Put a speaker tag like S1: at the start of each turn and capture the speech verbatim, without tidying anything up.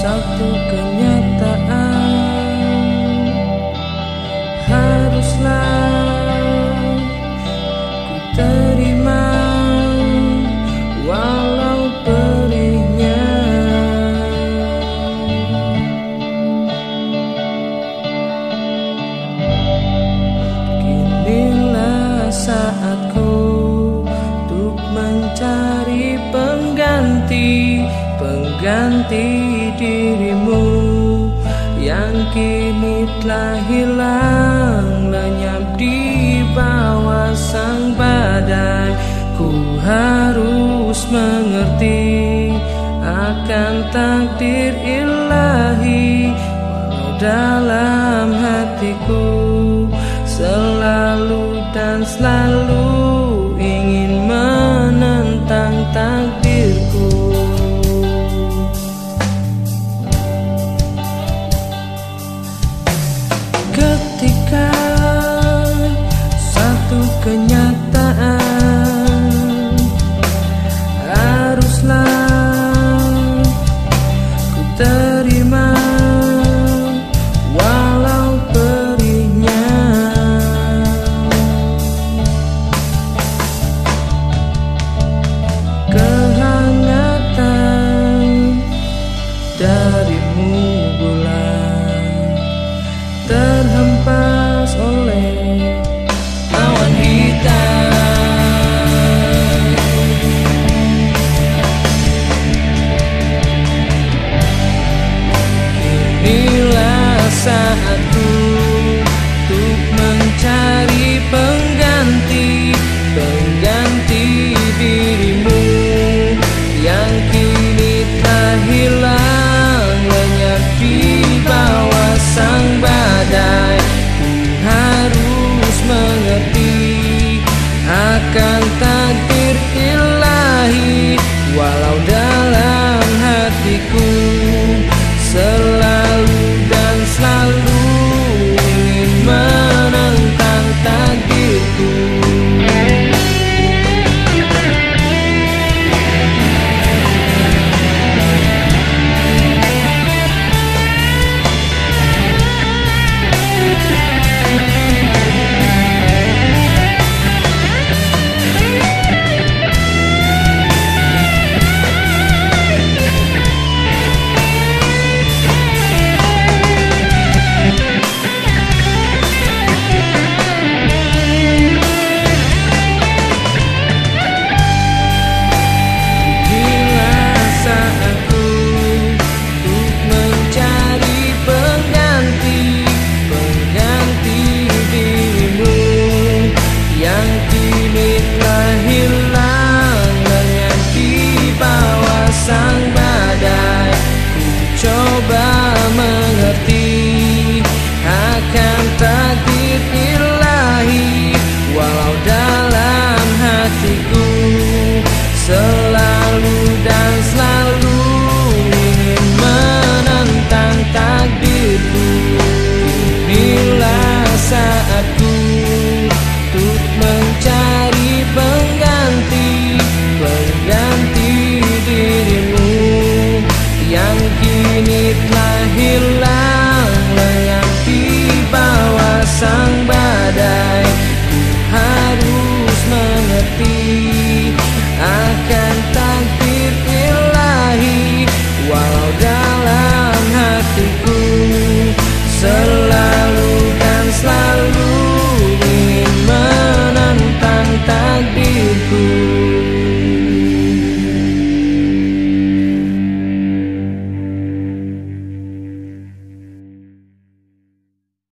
S1: satu kenyataan, haruslah ku terima walau perihnya. Kinilah saatku untuk mencari pengganti, pengganti dirimu yang kini telah hilang lenyap di bawah sang badai. Ku harus mengerti akan takdir ilahi, walau dalam hatiku selalu dan selalu ingin menentang takdirku. Ketika satu kenyataan haruslah ku terima walau perihnya. Kehangatan darimu bulan terhempas oleh awan hitam. Inilah saat